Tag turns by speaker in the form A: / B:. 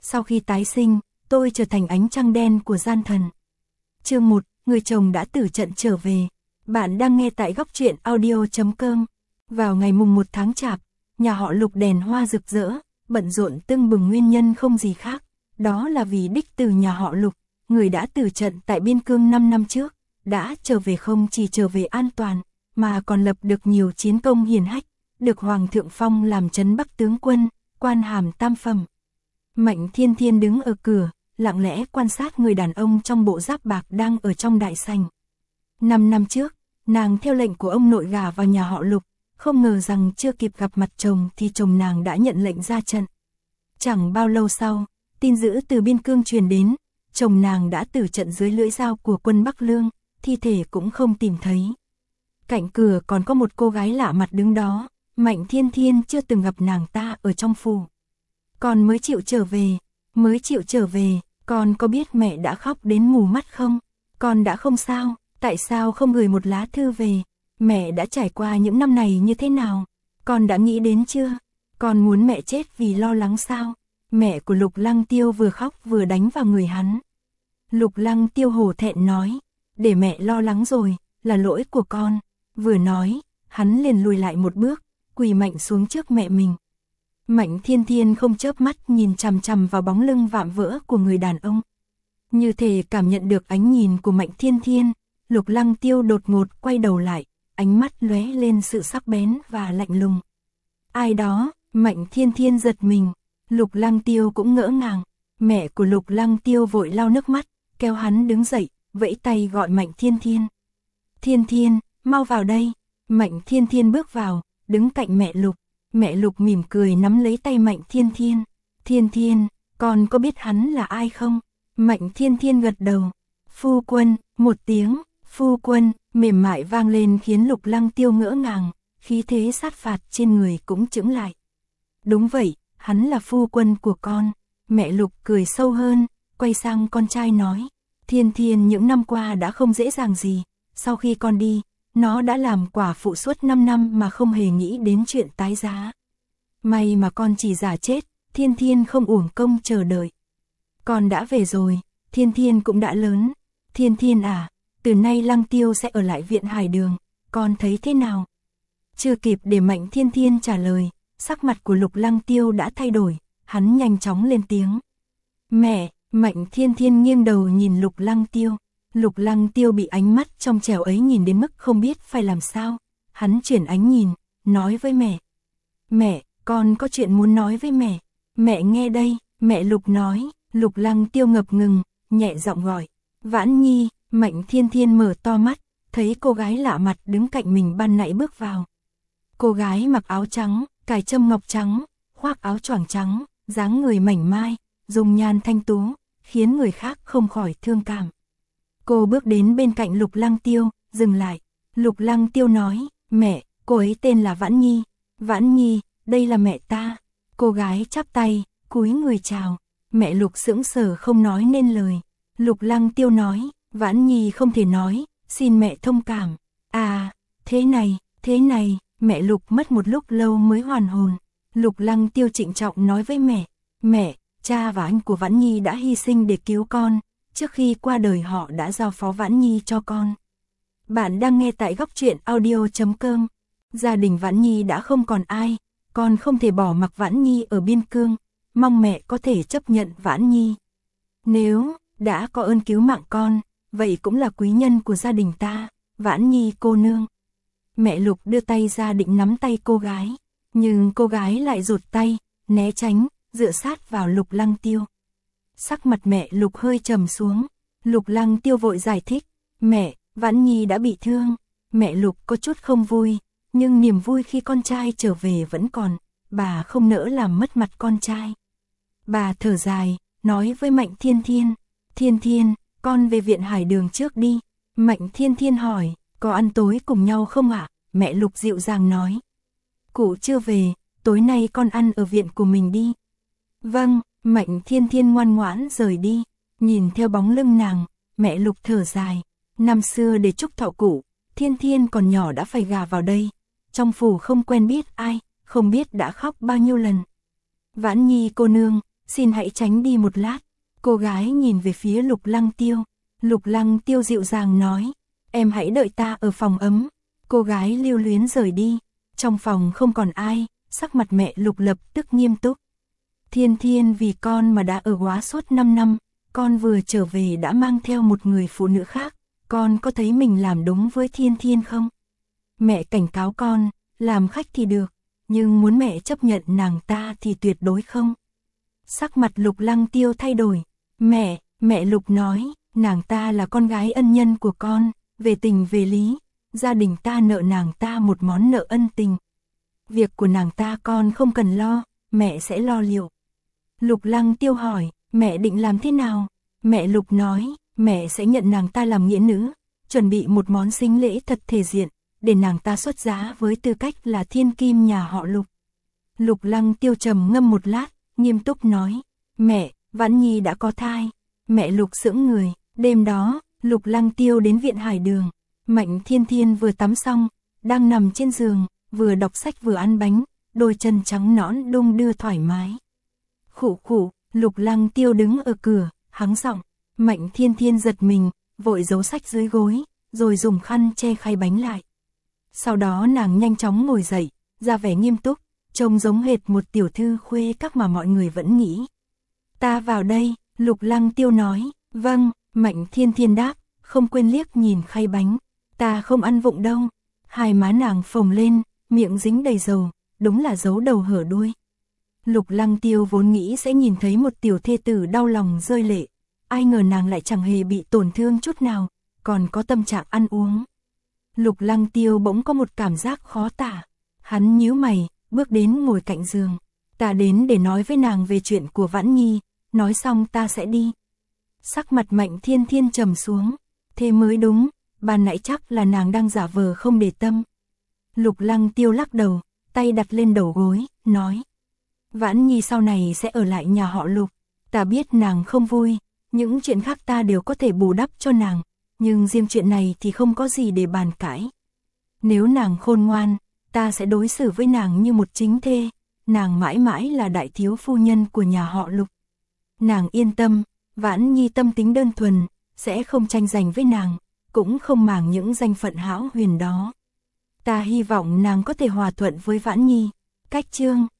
A: sau khi tái sinh, tôi trở thành ánh trăng đen của gian thần. Chương 1, người chồng đã tử trận trở về. Bạn đang nghe tại góc truyện audio.com. Vào ngày mùng 1 tháng Chạp, nhà họ Lục đèn hoa rực rỡ, bận rộn tưng bừng nguyên nhân không gì khác. Đó là vì đích tử nhà họ Lục, người đã tử trận tại Biên Cương 5 năm trước, đã trở về, không chỉ trở về an toàn, mà còn lập được nhiều chiến công hiển hách, được Hoàng thượng phong làm trấn Bắc tướng quân, quan hàm tam phẩm. Mạnh Thiên Thiên đứng ở cửa, lặng lẽ quan sát người đàn ông trong bộ giáp bạc đang ở trong đại sảnh. 5 năm trước, nàng theo lệnh của ông nội gả vào nhà họ Lục, không ngờ rằng chưa kịp gặp mặt chồng thì chồng nàng đã nhận lệnh ra trận. Chẳng bao lâu sau, tin dữ từ Biên Cương truyền đến, chồng nàng đã tử trận dưới lưỡi dao của quân Bắc Lương, thi thể cũng không tìm thấy. Cạnh cửa còn có một cô gái lạ mặt đứng đó, Mạnh Thiên Thiên chưa từng gặp nàng ta ở trong phủ. Con mới chịu trở về, con có biết mẹ đã khóc đến mù mắt không? Con đã không sao, tại sao không gửi một lá thư về? Mẹ đã trải qua những năm này như thế nào? Con đã nghĩ đến chưa? Con muốn mẹ chết vì lo lắng sao? Mẹ của Lục Lăng Tiêu vừa khóc vừa đánh vào người hắn. Lục Lăng Tiêu hổ thẹn nói, để mẹ lo lắng rồi, là lỗi của con. Vừa nói, hắn liền lùi lại một bước, quỳ mạnh xuống trước mẹ mình. Mạnh Thiên Thiên không chớp mắt nhìn chằm chằm vào bóng lưng vạm vỡ của người đàn ông. Như thể cảm nhận được ánh nhìn của Mạnh Thiên Thiên, Lục Lăng Tiêu đột ngột quay đầu lại, ánh mắt lóe lên sự sắc bén và lạnh lùng. Ai đó? Mạnh Thiên Thiên giật mình, Lục Lăng Tiêu cũng ngỡ ngàng. Mẹ của Lục Lăng Tiêu vội lau nước mắt, kéo hắn đứng dậy, vẫy tay gọi Mạnh Thiên Thiên. Thiên Thiên, mau vào đây. Mạnh Thiên Thiên bước vào, đứng cạnh mẹ Lục. Mẹ Lục mỉm cười nắm lấy tay Mạnh Thiên Thiên. Thiên Thiên, con có biết hắn là ai không? Mạnh Thiên Thiên gật đầu. Phu quân, một tiếng, phu quân, mềm mại vang lên khiến Lục Lăng Tiêu ngỡ ngàng, khí thế sát phạt trên người cũng chững lại. Đúng vậy, hắn là phu quân của con. Mẹ Lục cười sâu hơn, quay sang con trai nói. Thiên Thiên những năm qua đã không dễ dàng gì, sau khi con đi, nó đã làm quả phụ suốt 5 năm mà không hề nghĩ đến chuyện tái giá. May mà con chỉ giả chết, Thiên Thiên không uổng công chờ đợi. Con đã về rồi, Thiên Thiên cũng đã lớn. Thiên Thiên à, từ nay Lăng Tiêu sẽ ở lại viện Hải Đường, con thấy thế nào? Chưa kịp để Mạnh Thiên Thiên trả lời, sắc mặt của Lục Lăng Tiêu đã thay đổi, hắn nhanh chóng lên tiếng. Mẹ! Mạnh Thiên Thiên nghiêng đầu nhìn Lục Lăng Tiêu. Lục Lăng Tiêu bị ánh mắt trong trẻo ấy nhìn đến mức không biết phải làm sao. Hắn chuyển ánh nhìn, nói với mẹ. Mẹ, con có chuyện muốn nói với mẹ. Mẹ nghe đây, mẹ Lục nói. Lục Lăng Tiêu ngập ngừng, nhẹ giọng gọi. Vãn Nhi. Mạnh Thiên Thiên mở to mắt, thấy cô gái lạ mặt đứng cạnh mình ban nãy bước vào. Cô gái mặc áo trắng, cài trâm ngọc trắng, khoác áo choàng trắng, dáng người mảnh mai, dung nhan thanh tú, khiến người khác không khỏi thương cảm. Cô bước đến bên cạnh Lục Lăng Tiêu, dừng lại. Lục Lăng Tiêu nói, mẹ, cô ấy tên là Vãn Nhi. Vãn Nhi, đây là mẹ ta. Cô gái chắp tay, cúi người chào. Mẹ Lục sững sờ không nói nên lời. Lục Lăng Tiêu nói, Vãn Nhi không thể nói, xin mẹ thông cảm. À, thế này, mẹ Lục mất một lúc lâu mới hoàn hồn. Lục Lăng Tiêu trịnh trọng nói với mẹ, cha và anh của Vãn Nhi đã hy sinh để cứu con, trước khi qua đời họ đã giao phó Vãn Nhi cho con. Bạn đang nghe tại góc truyện audio.com. Gia đình Vãn Nhi đã không còn ai, con không thể bỏ mặc Vãn Nhi ở Biên Cương, mong mẹ có thể chấp nhận Vãn Nhi. Nếu đã có ơn cứu mạng con, vậy cũng là quý nhân của gia đình ta, Vãn Nhi cô nương. Mẹ Lục đưa tay ra định nắm tay cô gái, nhưng cô gái lại rụt tay, né tránh, dựa sát vào Lục Lăng Tiêu. Sắc mặt mẹ Lục hơi trầm xuống. Lục Lăng Tiêu vội giải thích, mẹ, Vãn Nhi đã bị thương. Mẹ Lục có chút không vui, nhưng niềm vui khi con trai trở về vẫn còn, bà không nỡ làm mất mặt con trai. Bà thở dài, nói với Mạnh Thiên Thiên, Thiên Thiên, con về viện Hải Đường trước đi. Mạnh Thiên Thiên hỏi, có ăn tối cùng nhau không ạ? Mẹ Lục dịu dàng nói, cụ chưa về, tối nay con ăn ở viện của mình đi. Vâng. Mạnh Thiên Thiên ngoan ngoãn rời đi. Nhìn theo bóng lưng nàng, mẹ Lục thở dài. Năm xưa để chúc thọ cụ, Thiên Thiên còn nhỏ đã phải gả vào đây. Trong phủ không quen biết ai, không biết đã khóc bao nhiêu lần. Vãn Nhi cô nương, xin hãy tránh đi một lát. Cô gái nhìn về phía Lục Lăng Tiêu. Lục Lăng Tiêu dịu dàng nói, em hãy đợi ta ở phòng ấm. Cô gái lưu luyến rời đi. Trong phòng không còn ai, sắc mặt mẹ Lục lập tức nghiêm túc. Thiên Thiên vì con mà đã ở Góa suốt 5 năm, con vừa trở về đã mang theo một người phụ nữ khác, con có thấy mình làm đúng với Thiên Thiên không? Mẹ cảnh cáo con, làm khách thì được, nhưng muốn mẹ chấp nhận nàng ta thì tuyệt đối không. Sắc mặt Lục Lăng Tiêu thay đổi. Mẹ Lục nói, nàng ta là con gái ân nhân của con, về tình về lý, gia đình ta nợ nàng ta một món nợ ân tình. Việc của nàng ta con không cần lo, mẹ sẽ lo liệu. Lục Lăng Tiêu hỏi, mẹ định làm thế nào? Mẹ Lục nói, mẹ sẽ nhận nàng ta làm nghĩa nữ, chuẩn bị một món sính lễ thật thể diện, để nàng ta xuất giá với tư cách là thiên kim nhà họ Lục. Lục Lăng Tiêu trầm ngâm một lát, nghiêm túc nói, mẹ, Vãn Nhi đã có thai. Mẹ Lục sững người. Đêm đó, Lục Lăng Tiêu đến viện Hải Đường. Mạnh Thiên Thiên vừa tắm xong, đang nằm trên giường, vừa đọc sách vừa ăn bánh, đôi chân trắng nõn đung đưa thoải mái. Khụ khụ, Lục Lăng Tiêu đứng ở cửa, hắng giọng. Mạnh Thiên Thiên giật mình, vội giấu sách dưới gối, rồi dùng khăn che khay bánh lại. Sau đó nàng nhanh chóng ngồi dậy, ra vẻ nghiêm túc, trông giống hệt một tiểu thư khuê các mà mọi người vẫn nghĩ. Ta vào đây, Lục Lăng Tiêu nói. Vâng, Mạnh Thiên Thiên đáp, không quên liếc nhìn khay bánh. Ta không ăn vụng đâu. Hai má nàng phồng lên, miệng dính đầy dầu, đúng là giấu đầu hở đuôi. Lục Lăng Tiêu vốn nghĩ sẽ nhìn thấy một tiểu thê tử đau lòng rơi lệ. Ai ngờ nàng lại chẳng hề bị tổn thương chút nào, còn có tâm trạng ăn uống. Lục Lăng Tiêu bỗng có một cảm giác khó tả. Hắn nhíu mày, bước đến ngồi cạnh giường. Ta đến để nói với nàng về chuyện của Vãn Nhi, nói xong ta sẽ đi. Sắc mặt Mạnh Thiên Thiên trầm xuống. Thế mới đúng, ban nãy chắc là nàng đang giả vờ không để tâm. Lục Lăng Tiêu lắc đầu, tay đặt lên đầu gối, nói. Vãn Nhi sau này sẽ ở lại nhà họ Lục. Ta biết nàng không vui, những chuyện khác ta đều có thể bù đắp cho nàng, nhưng riêng chuyện này thì không có gì để bàn cãi. Nếu nàng khôn ngoan, ta sẽ đối xử với nàng như một chính thê, nàng mãi mãi là đại thiếu phu nhân của nhà họ Lục. Nàng yên tâm, Vãn Nhi tâm tính đơn thuần, sẽ không tranh giành với nàng, cũng không màng những danh phận hão huyền đó. Ta hy vọng nàng có thể hòa thuận với Vãn Nhi. Cách chương